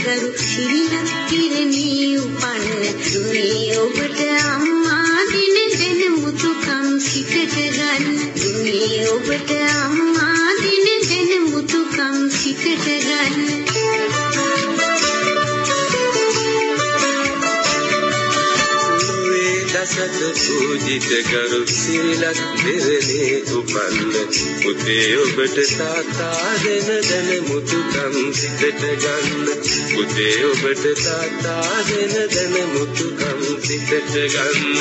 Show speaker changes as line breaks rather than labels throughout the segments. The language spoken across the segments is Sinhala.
ගරු සිරිලක් කිරණී උපන්න දුනේ ඔබට අම්මා දින දෙන මුතුකම් සිතට ගන්න දුනේ ඔබට අම්මා දින දෙන මුතුකම් සිතට ගන්න
දසත පූජිත කරු සිරිලක් දෙරණේ උපන්න පුතේ ඔබට තාත්තා දෙන මුතුකම් සිතට ගන්න පුතේ ඔබට තාත්තා දෙන මුතුකම් සිතට ගන්න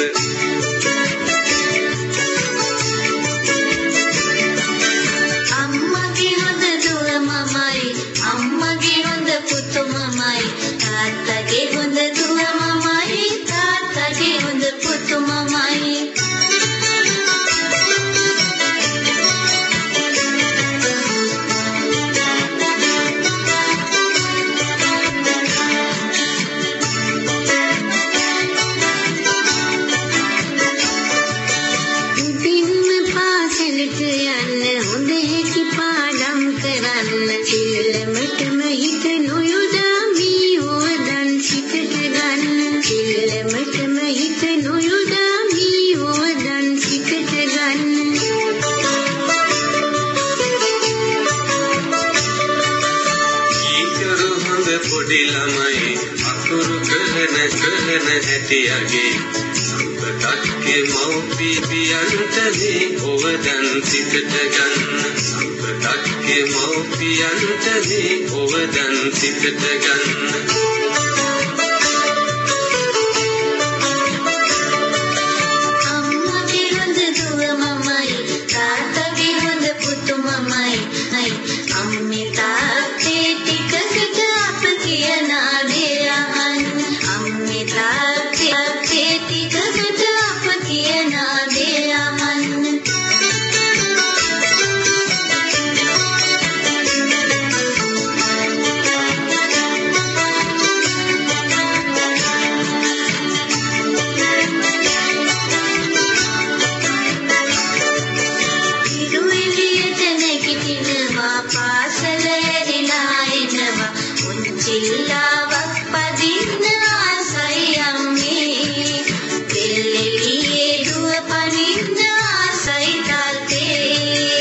අම්මගේ හොඳ දුව මමයි අම්මගේ හොඳ පුතු මමයි තාත්තගේ හොඳ දුව මමයි තාත්තගේ හොඳ පුතු මමයි සිල්ලමටම හිත නොයොදා මී හොදන් සිතට ගන්න සිල්ලමටම හිත නොයොදා මී හොදන් සිතට ගන්න
ඊතරු හොඳ පොඩි ළමයි අකුරු කලන හැටියගේ සම්පතක්ගේ මව්පියන්ටදී ඔවදන් සිතට ගන්න සම්පතක්ගේ මව්පියන්ටදී ඔවදන් සිතට ගන්න
අම්මගේ හොඳ දුව මමයි තාත්තගේ හොඳ පුතු මමයි අම්මේ තාත්තේ ටිකකට අප කියන දේ අහන්න අම්මේ තාත්තේ ටිකකට අප කියන දේ අහන්න චිල්ලාවක් පදින්න ආසයි අම්මේ දෙල්ලෙලියේ දුව පනින්න ආසයි තාත්තේ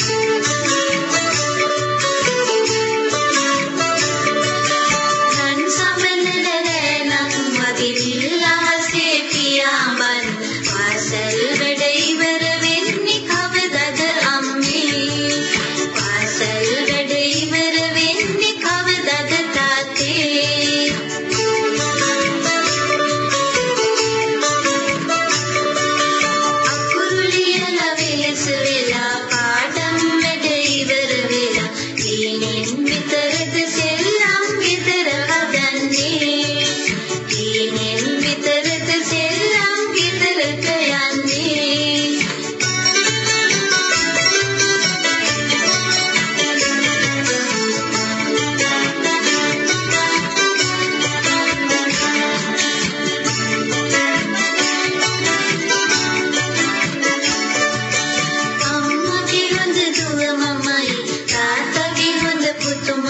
නන් සමනලරනක් වදිරිල්ලාසේ පියාඹන් පාසල් වැඩ ඉවර වෙන්නේ කවදද අම්මේ පාසල් වැඩ ඉවර වෙන්නේ කවදද පුතු